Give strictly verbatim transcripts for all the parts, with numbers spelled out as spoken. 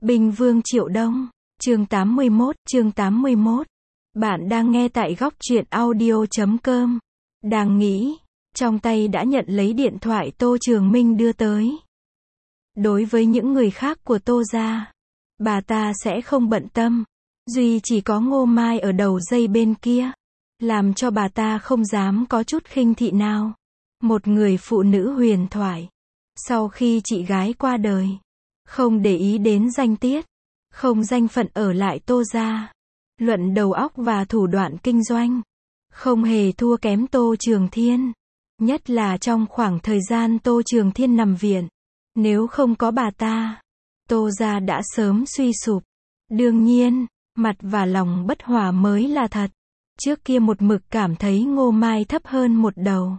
Binh Vương Triệu Đông, chương tám mươi mốt, chương tám mươi mốt. Bạn đang nghe tại góc truyện audio chấm com. Đang nghĩ, trong tay đã nhận lấy điện thoại Tô Trường Minh đưa tới. Đối với những người khác của Tô gia, bà ta sẽ không bận tâm. Duy chỉ có Ngô Mai ở đầu dây bên kia, làm cho bà ta không dám có chút khinh thị nào. Một người phụ nữ huyền thoại. Sau khi chị gái qua đời, không để ý đến danh tiết, không danh phận ở lại Tô gia. Luận đầu óc và thủ đoạn kinh doanh, không hề thua kém Tô Trường Thiên. Nhất là trong khoảng thời gian Tô Trường Thiên nằm viện. Nếu không có bà ta, Tô gia đã sớm suy sụp. Đương nhiên, mặt và lòng bất hòa mới là thật. Trước kia một mực cảm thấy Ngô Mai thấp hơn một đầu.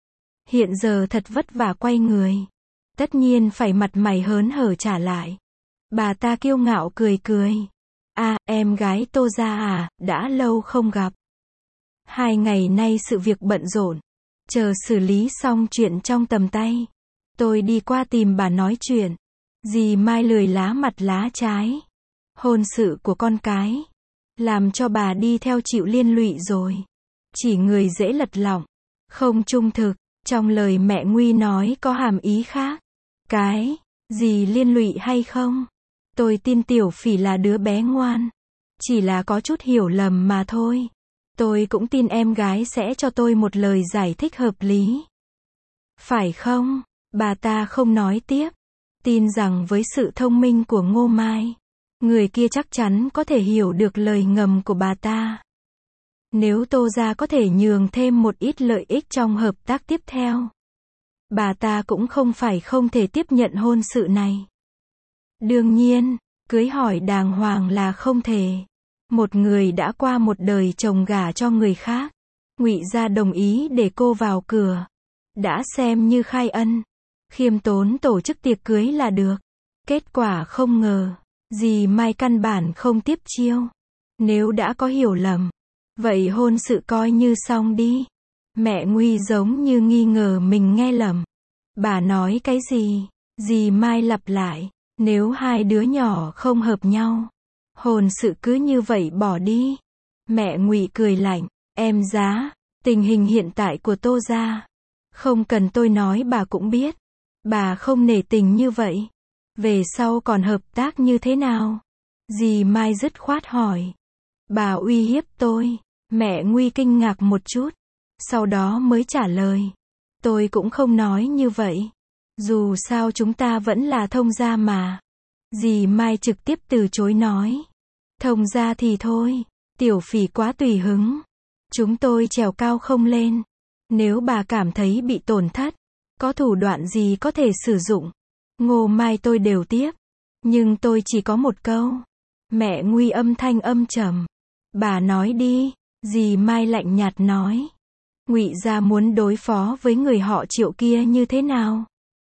Hiện giờ thật vất vả quay người, tất nhiên phải mặt mày hớn hở trả lại. Bà ta kiêu ngạo cười cười. À, em gái Tô gia à, đã lâu không gặp. Hai ngày nay sự việc bận rộn, chờ xử lý xong chuyện trong tầm tay, tôi đi qua tìm bà nói chuyện. Dì Mai lười lá mặt lá trái. Hôn sự của con cái, làm cho bà đi theo chịu liên lụy rồi. Chỉ người dễ lật lọng, không trung thực. Trong lời mẹ Nguy nói có hàm ý khác. Cái gì liên lụy hay không? Tôi tin Tiểu Phỉ là đứa bé ngoan. Chỉ là có chút hiểu lầm mà thôi. Tôi cũng tin em gái sẽ cho tôi một lời giải thích hợp lý. Phải không? Bà ta không nói tiếp. Tin rằng với sự thông minh của Ngô Mai, người kia chắc chắn có thể hiểu được lời ngầm của bà ta. Nếu Tô gia có thể nhường thêm một ít lợi ích trong hợp tác tiếp theo, bà ta cũng không phải không thể tiếp nhận hôn sự này. Đương nhiên, cưới hỏi đàng hoàng là không thể. Một người đã qua một đời chồng gả cho người khác, Ngụy gia đồng ý để cô vào cửa, đã xem như khai ân. Khiêm tốn tổ chức tiệc cưới là được. Kết quả không ngờ, dì Mai căn bản không tiếp chiêu. Nếu đã có hiểu lầm, vậy hôn sự coi như xong đi. Mẹ Nguy giống như nghi ngờ mình nghe lầm. Bà nói cái gì? Dì Mai lặp lại. Nếu hai đứa nhỏ không hợp nhau, hôn sự cứ như vậy bỏ đi. Mẹ Ngụy cười lạnh. Em giá, tình hình hiện tại của Tô gia, không cần tôi nói bà cũng biết. Bà không nể tình như vậy, về sau còn hợp tác như thế nào? Dì Mai dứt khoát hỏi. Bà uy hiếp tôi. Mẹ Nguy kinh ngạc một chút, sau đó mới trả lời. Tôi cũng không nói như vậy. Dù sao chúng ta vẫn là thông gia mà. Dì Mai trực tiếp từ chối nói. Thông gia thì thôi, Tiểu Phỉ quá tùy hứng. Chúng tôi trèo cao không lên. Nếu bà cảm thấy bị tổn thất, có thủ đoạn gì có thể sử dụng, Ngô Mai tôi đều tiếp. Nhưng tôi chỉ có một câu. Mẹ Nguy âm thanh âm trầm. Bà nói đi. Dì Mai lạnh nhạt nói. Ngụy gia muốn đối phó với người họ Triệu kia như thế nào?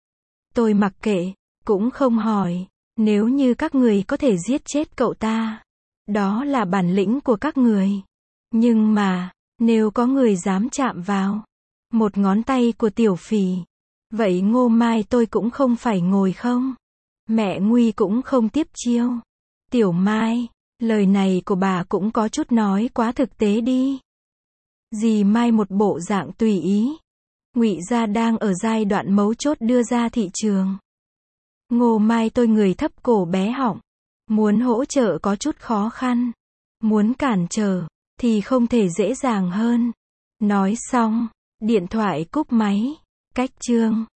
Tôi mặc kệ, cũng không hỏi. Nếu như các người có thể giết chết cậu ta, đó là bản lĩnh của các người. Nhưng mà, nếu có người dám chạm vào một ngón tay của Tiểu Phỉ, vậy Ngô Mai tôi cũng không phải ngồi không. Mẹ Nguy cũng không tiếp chiêu. Tiểu Mai, lời này của bà cũng có chút nói quá thực tế đi. Dì Mai một bộ dạng tùy ý. Ngụy gia đang ở giai đoạn mấu chốt đưa ra thị trường. Ngô Mai tôi người thấp cổ bé họng, muốn hỗ trợ có chút khó khăn, muốn cản trở thì không thể dễ dàng hơn. Nói xong, điện thoại cúp máy. Cách chương